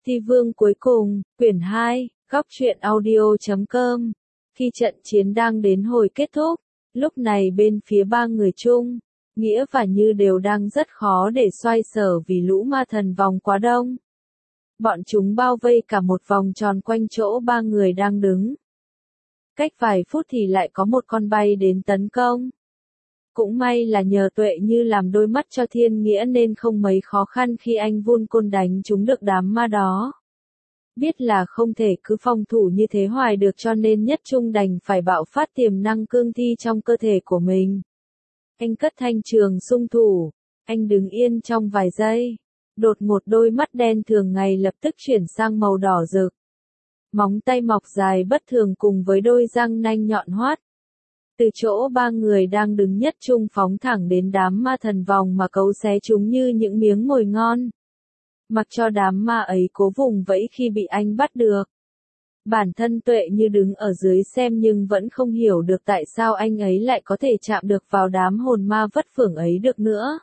Ti Vương cuối cùng, quyển 2, góc truyện audio.com. Khi trận chiến đang đến hồi kết thúc, lúc này bên phía ba người Trung, Nghĩa và Như đều đang rất khó để xoay sở vì lũ ma thần vòng quá đông. Bọn chúng bao vây cả một vòng tròn quanh chỗ ba người đang đứng. Cách vài phút thì lại có một con bay đến tấn công. Cũng may là nhờ Tuệ Như làm đôi mắt cho Thiên Nghĩa nên không mấy khó khăn khi anh vun côn đánh trúng được đám ma đó. Biết là không thể cứ phòng thủ như thế hoài được cho nên Nhất Trung đành phải bạo phát tiềm năng cương thi trong cơ thể của mình. Anh cất thanh trường xung thủ, anh đứng yên trong vài giây. Đột ngột đôi mắt đen thường ngày lập tức chuyển sang màu đỏ rực. Móng tay mọc dài bất thường cùng với đôi răng nanh nhọn hoắt. Từ chỗ ba người đang đứng Nhất Trung phóng thẳng đến đám ma thần vòng mà cấu xé chúng như những miếng mồi ngon. Mặc cho đám ma ấy cố vùng vẫy khi bị anh bắt được. Bản thân Tuệ Như đứng ở dưới xem nhưng vẫn không hiểu được tại sao anh ấy lại có thể chạm được vào đám hồn ma vất phưởng ấy được nữa.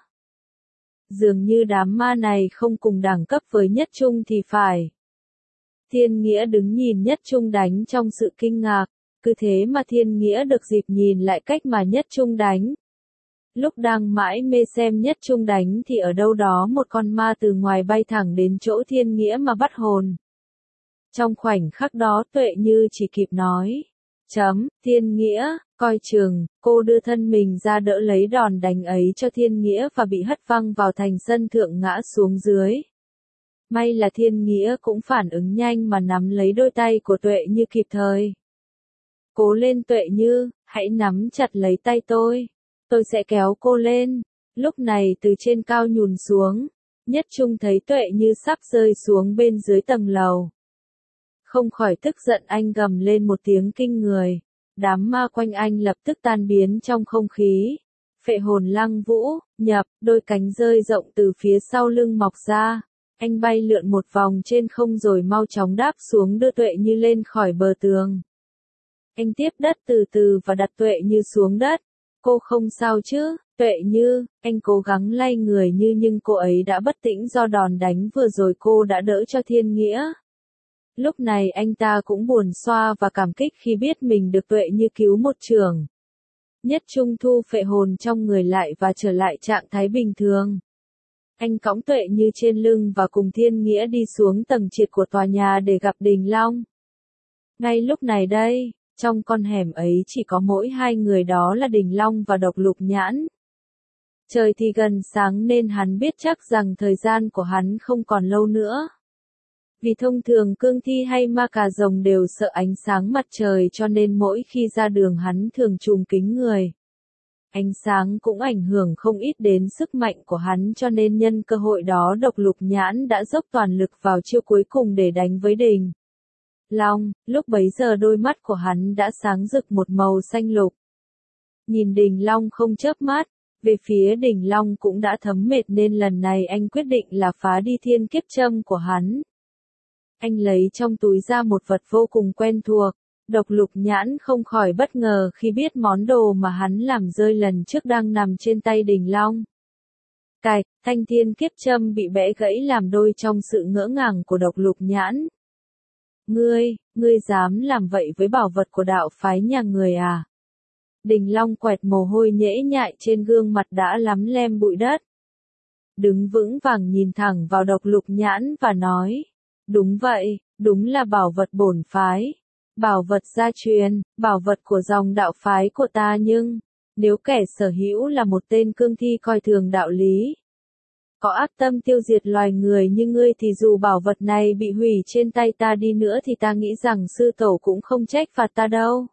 Dường như đám ma này không cùng đẳng cấp với Nhất Trung thì phải. Thiên Nghĩa đứng nhìn Nhất Trung đánh trong sự kinh ngạc, cứ thế mà Thiên Nghĩa được dịp nhìn lại cách mà Nhất Trung đánh. Lúc đang mãi mê xem Nhất Trung đánh thì ở đâu đó một con ma từ ngoài bay thẳng đến chỗ Thiên Nghĩa mà bắt hồn. Trong khoảnh khắc đó Tuệ Như chỉ kịp nói, Thiên Nghĩa, coi chừng, cô đưa thân mình ra đỡ lấy đòn đánh ấy cho Thiên Nghĩa và bị hất văng vào thành sân thượng ngã xuống dưới. May là Thiên Nghĩa cũng phản ứng nhanh mà nắm lấy đôi tay của Tuệ Như kịp thời. Cố lên Tuệ Như, hãy nắm chặt lấy tay tôi sẽ kéo cô lên. Lúc này từ trên cao nhùn xuống, Nhất Trung thấy Tuệ Như sắp rơi xuống bên dưới tầng lầu. Không khỏi tức giận anh gầm lên một tiếng kinh người. Đám ma quanh anh lập tức tan biến trong không khí. Phệ hồn lăng vũ, nhập, đôi cánh rơi rộng từ phía sau lưng mọc ra. Anh bay lượn một vòng trên không rồi mau chóng đáp xuống đưa Tuệ Như lên khỏi bờ tường. Anh tiếp đất từ từ và đặt Tuệ Như xuống đất. Cô không sao chứ, Tuệ Như, anh cố gắng lay người nhưng cô ấy đã bất tỉnh do đòn đánh vừa rồi cô đã đỡ cho Thiên Nghĩa. Lúc này anh ta cũng buồn xoa và cảm kích khi biết mình được Tuệ Như cứu một chưởng. Nhất Trung thu phệ hồn trong người lại và trở lại trạng thái bình thường. Anh cõng Tuệ Như trên lưng và cùng Thiên Nghĩa đi xuống tầng trệt của tòa nhà để gặp Đình Long. Ngay lúc này đây, trong con hẻm ấy chỉ có mỗi hai người đó là Đình Long và Độc Lục Nhãn. Trời thì gần sáng nên hắn biết chắc rằng thời gian của hắn không còn lâu nữa. Vì thông thường cương thi hay ma cà rồng đều sợ ánh sáng mặt trời cho nên mỗi khi ra đường hắn thường trùm kính người. Ánh sáng cũng ảnh hưởng không ít đến sức mạnh của hắn cho nên nhân cơ hội đó Độc Lục Nhãn đã dốc toàn lực vào chiêu cuối cùng để đánh với Đình Long. Lúc bấy giờ đôi mắt của hắn đã sáng rực một màu xanh lục. Nhìn Đình Long không chớp mắt, về phía Đình Long cũng đã thấm mệt nên lần này anh quyết định là phá đi thiên kiếp châm của hắn. Anh lấy trong túi ra một vật vô cùng quen thuộc. Độc Lục Nhãn không khỏi bất ngờ khi biết món đồ mà hắn làm rơi lần trước đang nằm trên tay Đình Long. Cạch, thanh thiên kiếp châm bị bẽ gãy làm đôi trong sự ngỡ ngàng của Độc Lục Nhãn. Ngươi dám làm vậy với bảo vật của đạo phái nhà người à? Đình Long quẹt mồ hôi nhễ nhại trên gương mặt đã lắm lem bụi đất. Đứng vững vàng nhìn thẳng vào Độc Lục Nhãn và nói, đúng vậy, đúng là bảo vật bổn phái. Bảo vật gia truyền, bảo vật của dòng đạo phái của ta nhưng, nếu kẻ sở hữu là một tên cương thi coi thường đạo lý, có ác tâm tiêu diệt loài người như ngươi thì dù bảo vật này bị hủy trên tay ta đi nữa thì ta nghĩ rằng sư tổ cũng không trách phạt ta đâu.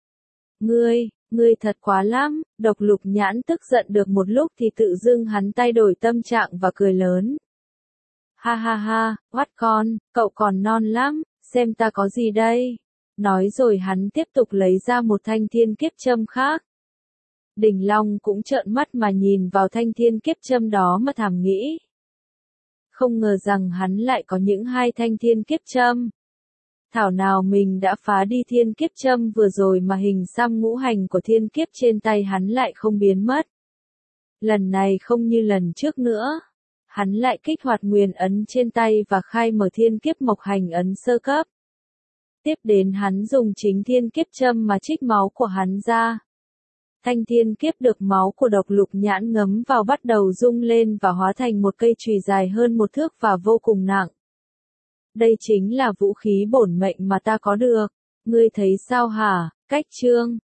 Ngươi thật quá lắm, Độc Lục Nhãn tức giận được một lúc thì tự dưng hắn thay đổi tâm trạng và cười lớn. Ha ha ha, oát con, cậu còn non lắm, xem ta có gì đây. Nói rồi hắn tiếp tục lấy ra một thanh thiên kiếp châm khác. Đình Long cũng trợn mắt mà nhìn vào thanh thiên kiếp châm đó mà thầm nghĩ. Không ngờ rằng hắn lại có những hai thanh thiên kiếp châm. Thảo nào mình đã phá đi thiên kiếp châm vừa rồi mà hình xăm ngũ hành của thiên kiếp trên tay hắn lại không biến mất. Lần này không như lần trước nữa. hắn lại kích hoạt nguyền ấn trên tay và khai mở thiên kiếp mộc hành ấn sơ cấp. Tiếp đến hắn dùng chính thiên kiếp châm mà trích máu của hắn ra. Thanh thiên kiếp được máu của độc lục nhãn ngấm vào bắt đầu rung lên và hóa thành một cây chùy dài hơn 1 thước và vô cùng nặng. Đây chính là vũ khí bổn mệnh mà ta có được. Ngươi thấy sao hả? Cách chương